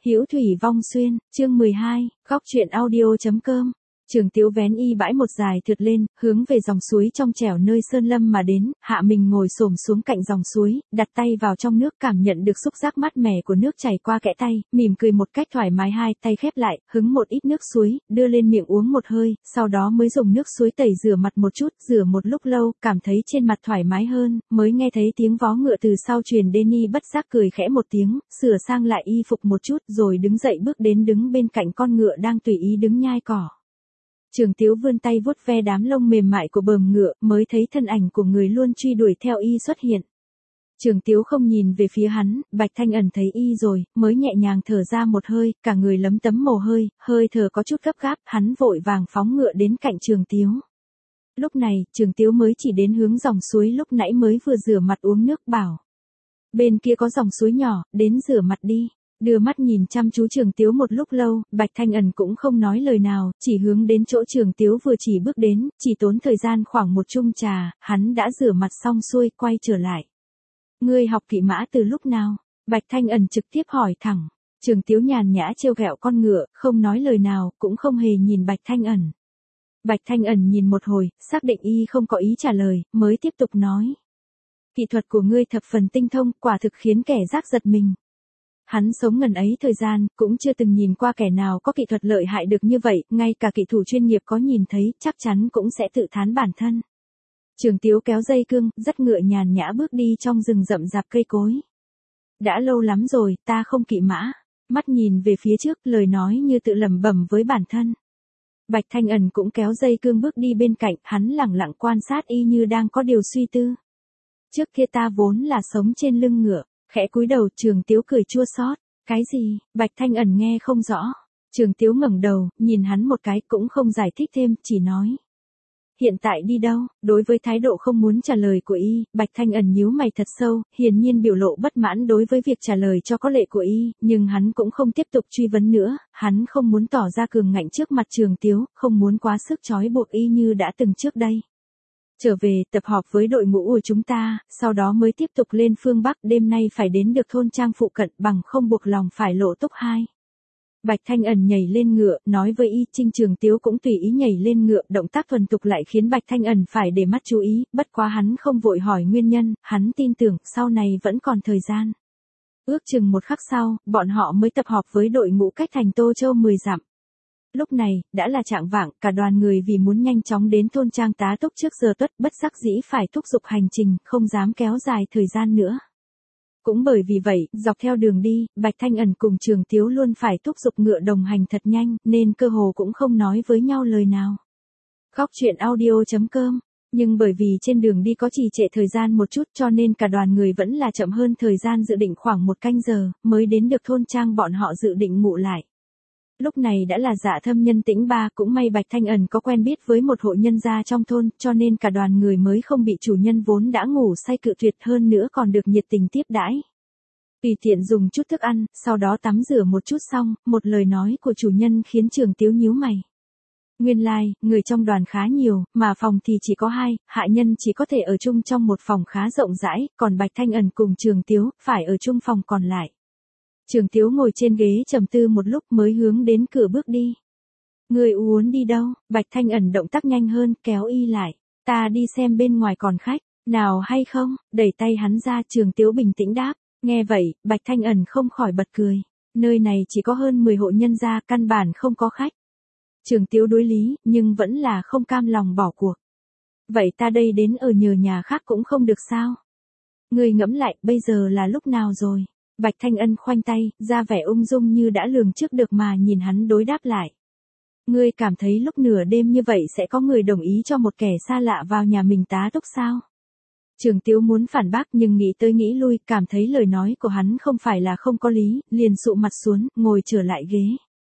Hữu thủy vong xuyên, chương 12, góc truyện audio.com. Trường Tiếu vén y bãi một dài thượt lên, hướng về dòng suối trong trẻo nơi sơn lâm mà đến, hạ mình ngồi xổm xuống cạnh dòng suối, đặt tay vào trong nước cảm nhận được xúc giác mát mẻ của nước chảy qua kẽ tay, mỉm cười một cách thoải mái, hai tay khép lại, hứng một ít nước suối, đưa lên miệng uống một hơi, sau đó mới dùng nước suối tẩy rửa mặt một chút, rửa một lúc lâu, cảm thấy trên mặt thoải mái hơn, mới nghe thấy tiếng vó ngựa từ sau truyền đến, y bất giác cười khẽ một tiếng, sửa sang lại y phục một chút, rồi đứng dậy bước đến đứng bên cạnh con ngựa đang tùy ý đứng nhai cỏ. Trường Tiếu vươn tay vuốt ve đám lông mềm mại của bờm ngựa, mới thấy thân ảnh của người luôn truy đuổi theo y xuất hiện. Trường Tiếu không nhìn về phía hắn, Bạch Thanh Ẩn thấy y rồi, mới nhẹ nhàng thở ra một hơi, cả người lấm tấm mồ hôi, hơi thở có chút gấp gáp, hắn vội vàng phóng ngựa đến cạnh Trường Tiếu. Lúc này, Trường Tiếu mới chỉ đến hướng dòng suối lúc nãy mới vừa rửa mặt uống nước, bảo: bên kia có dòng suối nhỏ, đến rửa mặt đi. Đưa mắt nhìn chăm chú Trường Tiếu một lúc lâu, Bạch Thanh Ẩn cũng không nói lời nào, chỉ hướng đến chỗ Trường Tiếu vừa chỉ bước đến, chỉ tốn thời gian khoảng một chung trà, hắn đã rửa mặt xong xuôi, quay trở lại. Ngươi học kỵ mã từ lúc nào? Bạch Thanh Ẩn trực tiếp hỏi thẳng. Trường Tiếu nhàn nhã trêu ghẹo con ngựa, không nói lời nào, cũng không hề nhìn Bạch Thanh Ẩn. Bạch Thanh Ẩn nhìn một hồi, xác định y không có ý trả lời, mới tiếp tục nói: kỹ thuật của ngươi thập phần tinh thông, quả thực khiến kẻ giác giật mình. Hắn sống ngần ấy thời gian, cũng chưa từng nhìn qua kẻ nào có kỹ thuật lợi hại được như vậy, ngay cả kỹ thủ chuyên nghiệp có nhìn thấy, chắc chắn cũng sẽ tự thán bản thân. Trường Tiếu kéo dây cương, dắt ngựa nhàn nhã bước đi trong rừng rậm rạp cây cối. Đã lâu lắm rồi, ta không kỵ mã. Mắt nhìn về phía trước, lời nói như tự lẩm bẩm với bản thân. Bạch Thanh Ẩn cũng kéo dây cương bước đi bên cạnh, hắn lẳng lặng quan sát y như đang có điều suy tư. Trước kia ta vốn là sống trên lưng ngựa. Khẽ cúi đầu, Trường Tiếu cười chua xót. Cái gì? Bạch Thanh Ẩn nghe không rõ. Trường Tiếu ngẩng đầu, nhìn hắn một cái, cũng không giải thích thêm, chỉ nói: hiện tại đi đâu? Đối với thái độ không muốn trả lời của y, Bạch Thanh Ẩn nhíu mày thật sâu, hiển nhiên biểu lộ bất mãn đối với việc trả lời cho có lệ của y, nhưng hắn cũng không tiếp tục truy vấn nữa, hắn không muốn tỏ ra cường ngạnh trước mặt Trường Tiếu, không muốn quá sức trói buộc y như đã từng trước đây. Trở về, tập họp với đội ngũ của chúng ta, sau đó mới tiếp tục lên phương Bắc, đêm nay phải đến được thôn trang phụ cận, bằng không buộc lòng phải lộ túc hai. Bạch Thanh Ẩn nhảy lên ngựa, nói với y. Trường Tiếu cũng tùy ý nhảy lên ngựa, động tác thuần thục lại khiến Bạch Thanh Ẩn phải để mắt chú ý, bất quá hắn không vội hỏi nguyên nhân, hắn tin tưởng, sau này vẫn còn thời gian. Ước chừng một khắc sau, bọn họ mới tập họp với đội ngũ cách thành Tô Châu 10 dặm. Lúc này, đã là chạng vạng, cả đoàn người vì muốn nhanh chóng đến thôn trang tá túc trước giờ tuất, bất đắc dĩ phải thúc giục hành trình, không dám kéo dài thời gian nữa. Cũng bởi vì vậy, dọc theo đường đi, Bạch Thanh Ẩn cùng Trường Tiếu luôn phải thúc giục ngựa đồng hành thật nhanh, nên cơ hồ cũng không nói với nhau lời nào. Góc truyện audio.com. Nhưng bởi vì trên đường đi có trì trệ thời gian một chút, cho nên cả đoàn người vẫn là chậm hơn thời gian dự định khoảng 1 canh giờ, mới đến được thôn trang bọn họ dự định ngụ lại. Lúc này đã là Dạ Thâm Nhân Tĩnh Ba, cũng may Bạch Thanh Ẩn có quen biết với một hộ nhân gia trong thôn, cho nên cả đoàn người mới không bị chủ nhân vốn đã ngủ say cự tuyệt, hơn nữa còn được nhiệt tình tiếp đãi. Tùy tiện dùng chút thức ăn, sau đó tắm rửa một chút xong, một lời nói của chủ nhân khiến Trường Tiếu nhíu mày. Nguyên lai, người trong đoàn khá nhiều, mà phòng thì chỉ có 2, hạ nhân chỉ có thể ở chung trong một phòng khá rộng rãi, còn Bạch Thanh Ẩn cùng Trường Tiếu phải ở chung phòng còn lại. Trường Tiếu ngồi trên ghế trầm tư một lúc mới hướng đến cửa bước đi. Người muốn đi đâu? Bạch Thanh Ẩn động tác nhanh hơn, kéo y lại. Ta đi xem bên ngoài còn khách, nào hay không? Đẩy tay hắn ra, Trường Tiếu bình tĩnh đáp. Nghe vậy, Bạch Thanh Ẩn không khỏi bật cười. Nơi này chỉ có hơn 10 hộ nhân gia, căn bản không có khách. Trường Tiếu đối lý, nhưng vẫn là không cam lòng bỏ cuộc. Vậy ta đây đến ở nhờ nhà khác cũng không được sao? Người ngẫm lại, bây giờ là lúc nào rồi? Bạch Thanh Ân khoanh tay, ra vẻ ung dung như đã lường trước được mà nhìn hắn đối đáp lại. Ngươi cảm thấy lúc nửa đêm như vậy sẽ có người đồng ý cho một kẻ xa lạ vào nhà mình tá túc sao? Trường Tiếu muốn phản bác nhưng nghĩ tới nghĩ lui, cảm thấy lời nói của hắn không phải là không có lý, liền sụ mặt xuống, ngồi trở lại ghế.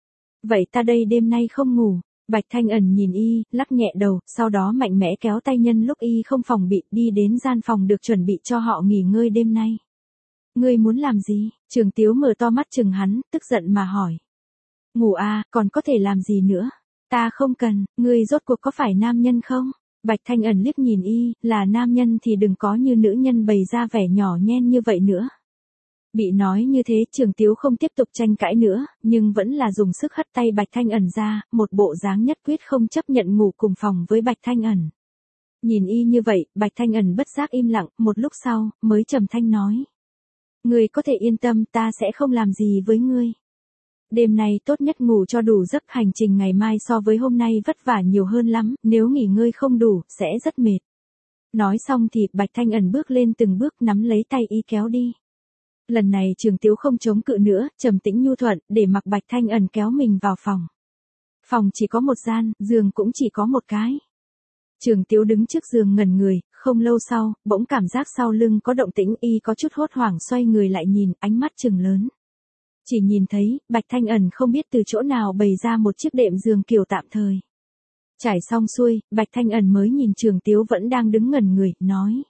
Vậy ta đây đêm nay không ngủ. Bạch Thanh Ẩn nhìn y, lắc nhẹ đầu, sau đó mạnh mẽ kéo tay nhân lúc y không phòng bị, đi đến gian phòng được chuẩn bị cho họ nghỉ ngơi đêm nay. Ngươi muốn làm gì? Trường Tiếu mở to mắt chừng hắn, tức giận mà hỏi. Ngủ à, còn có thể làm gì nữa? Ta không cần, ngươi rốt cuộc có phải nam nhân không? Bạch Thanh Ẩn liếc nhìn y, là nam nhân thì đừng có như nữ nhân bày ra vẻ nhỏ nhen như vậy nữa. Bị nói như thế Trường Tiếu không tiếp tục tranh cãi nữa, nhưng vẫn là dùng sức hất tay Bạch Thanh Ẩn ra, một bộ dáng nhất quyết không chấp nhận ngủ cùng phòng với Bạch Thanh Ẩn. Nhìn y như vậy, Bạch Thanh Ẩn bất giác im lặng, một lúc sau, mới trầm thanh nói. Ngươi có thể yên tâm, ta sẽ không làm gì với ngươi. Đêm nay tốt nhất ngủ cho đủ giấc, hành trình ngày mai so với hôm nay vất vả nhiều hơn lắm, nếu nghỉ ngơi không đủ, sẽ rất mệt. Nói xong thì Bạch Thanh Ẩn bước lên từng bước nắm lấy tay y kéo đi. Lần này Trường Tiếu không chống cự nữa, trầm tĩnh nhu thuận, để mặc Bạch Thanh Ẩn kéo mình vào phòng. Phòng chỉ có một gian, giường cũng chỉ có một cái. Trường Tiếu đứng trước giường ngẩn người, không lâu sau, bỗng cảm giác sau lưng có động tĩnh, y có chút hốt hoảng xoay người lại nhìn, ánh mắt trừng lớn. Chỉ nhìn thấy, Bạch Thanh Ẩn không biết từ chỗ nào bày ra một chiếc đệm giường kiểu tạm thời. Trải xong xuôi, Bạch Thanh Ẩn mới nhìn Trường Tiếu vẫn đang đứng ngẩn người, nói.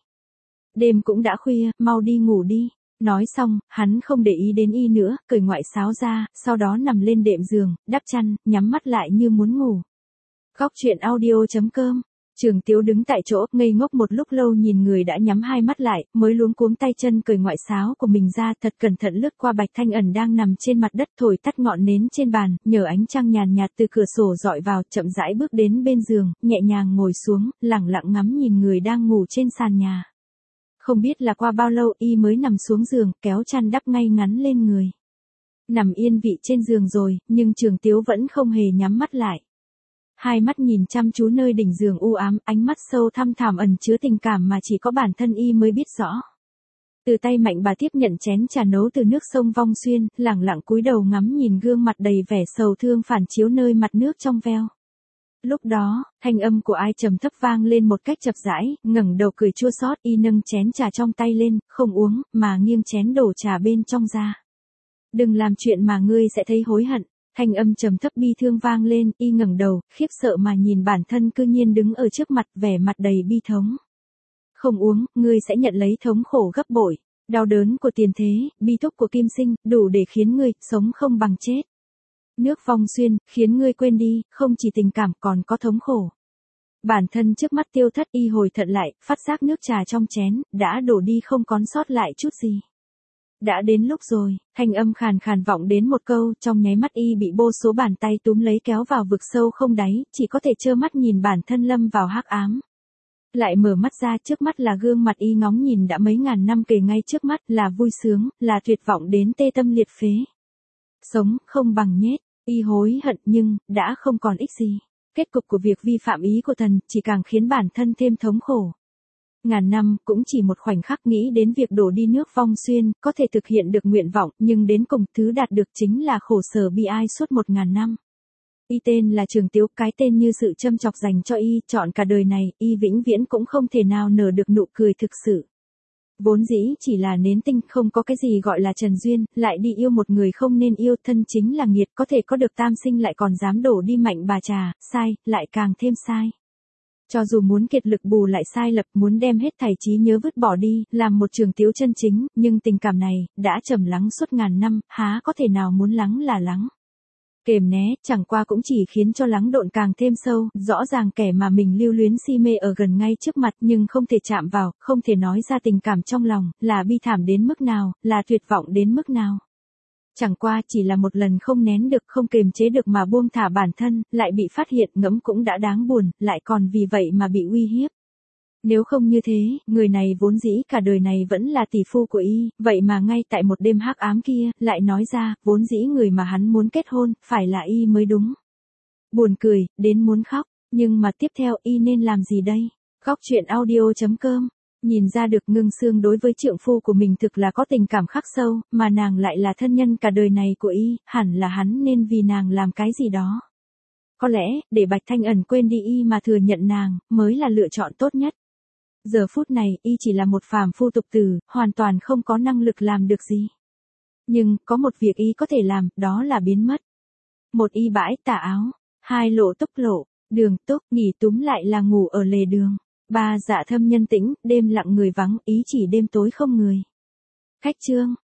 Đêm cũng đã khuya, mau đi ngủ đi. Nói xong, hắn không để ý đến y nữa, cởi ngoại sáo ra, sau đó nằm lên đệm giường, đắp chăn, nhắm mắt lại như muốn ngủ. Góc truyện audio.com. Trường Tiếu đứng tại chỗ, ngây ngốc một lúc lâu nhìn người đã nhắm hai mắt lại, mới luống cuống tay chân cởi ngoại sáo của mình ra, thật cẩn thận lướt qua Bạch Thanh Ẩn đang nằm trên mặt đất, thổi tắt ngọn nến trên bàn, nhờ ánh trăng nhàn nhạt từ cửa sổ dọi vào, chậm rãi bước đến bên giường, nhẹ nhàng ngồi xuống, lẳng lặng ngắm nhìn người đang ngủ trên sàn nhà. Không biết là qua bao lâu y mới nằm xuống giường, kéo chăn đắp ngay ngắn lên người. Nằm yên vị trên giường rồi, nhưng Trường Tiếu vẫn không hề nhắm mắt lại. Hai mắt nhìn chăm chú nơi đỉnh giường u ám, ánh mắt sâu thăm thẳm ẩn chứa tình cảm mà chỉ có bản thân y mới biết rõ. Từ tay Mạnh bà tiếp nhận chén trà nấu từ nước sông Vong Xuyên, lẳng lặng cúi đầu ngắm nhìn gương mặt đầy vẻ sầu thương phản chiếu nơi mặt nước trong veo. Lúc đó, thanh âm của ai trầm thấp vang lên một cách chập rãi, ngẩng đầu cười chua xót, y nâng chén trà trong tay lên, không uống, mà nghiêng chén đổ trà bên trong ra. Đừng làm chuyện mà ngươi sẽ thấy hối hận. Thanh âm trầm thấp bi thương vang lên, y ngẩng đầu, khiếp sợ mà nhìn bản thân cư nhiên đứng ở trước mặt, vẻ mặt đầy bi thống. Không uống, ngươi sẽ nhận lấy thống khổ gấp bội, đau đớn của tiền thế, bi thúc của kim sinh, đủ để khiến ngươi sống không bằng chết. Nước Vong Xuyên, khiến ngươi quên đi, không chỉ tình cảm còn có thống khổ. Bản thân trước mắt tiêu thất, y hồi thận lại, phát giác nước trà trong chén, đã đổ đi không còn sót lại chút gì. Đã đến lúc rồi, thanh âm khàn khàn vọng đến một câu, trong nháy mắt y bị vô số bàn tay túm lấy kéo vào vực sâu không đáy, chỉ có thể trơ mắt nhìn bản thân lâm vào hắc ám. Lại mở mắt ra, trước mắt là gương mặt y ngóng nhìn đã mấy ngàn năm kề ngay trước mắt, là vui sướng, là tuyệt vọng đến tê tâm liệt phế. Sống không bằng nhết, y hối hận nhưng, đã không còn ích gì. Kết cục của việc vi phạm ý của thần, chỉ càng khiến bản thân thêm thống khổ. Ngàn năm, cũng chỉ một khoảnh khắc nghĩ đến việc đổ đi nước Vong Xuyên, có thể thực hiện được nguyện vọng, nhưng đến cùng, thứ đạt được chính là khổ sở bi ai suốt 1000 năm. Y tên là Trường Tiếu, cái tên như sự châm chọc dành cho y, chọn cả đời này, y vĩnh viễn cũng không thể nào nở được nụ cười thực sự. Vốn dĩ chỉ là nến tinh, không có cái gì gọi là trần duyên, lại đi yêu một người không nên yêu, thân chính là nghiệt, có thể có được tam sinh lại còn dám đổ đi Mạnh bà trà, sai, lại càng thêm sai. Cho dù muốn kiệt lực bù lại sai lầm, muốn đem hết thảy trí nhớ vứt bỏ đi, làm một Trường Tiếu chân chính, nhưng tình cảm này, đã trầm lắng suốt ngàn năm, há có thể nào muốn lắng là lắng. Kềm né, chẳng qua cũng chỉ khiến cho lắng độn càng thêm sâu, rõ ràng kẻ mà mình lưu luyến si mê ở gần ngay trước mặt nhưng không thể chạm vào, không thể nói ra tình cảm trong lòng, là bi thảm đến mức nào, là tuyệt vọng đến mức nào. Chẳng qua chỉ là một lần không nén được, không kềm chế được mà buông thả bản thân, lại bị phát hiện, ngẫm cũng đã đáng buồn, lại còn vì vậy mà bị uy hiếp. Nếu không như thế, người này vốn dĩ cả đời này vẫn là tỷ phu của y, vậy mà ngay tại một đêm hắc ám kia, lại nói ra, vốn dĩ người mà hắn muốn kết hôn, phải là y mới đúng. Buồn cười, đến muốn khóc, nhưng mà tiếp theo y nên làm gì đây? Góc truyện audio.com. Nhìn ra được Ngưng Sương đối với trượng phu của mình thực là có tình cảm khắc sâu, mà nàng lại là thân nhân cả đời này của y, hẳn là hắn nên vì nàng làm cái gì đó. Có lẽ, để Bạch Thanh Ẩn quên đi y mà thừa nhận nàng, mới là lựa chọn tốt nhất. Giờ phút này, y chỉ là một phàm phu tục tử, hoàn toàn không có năng lực làm được gì. Nhưng, có một việc y có thể làm, đó là biến mất. Một y bãi tà áo, hai lộ túc lộ, đường túc, nghỉ túm lại là ngủ ở lề đường. Ba dạ thâm nhân tĩnh, đêm lặng người vắng, ý chỉ đêm tối không người. Khách chương.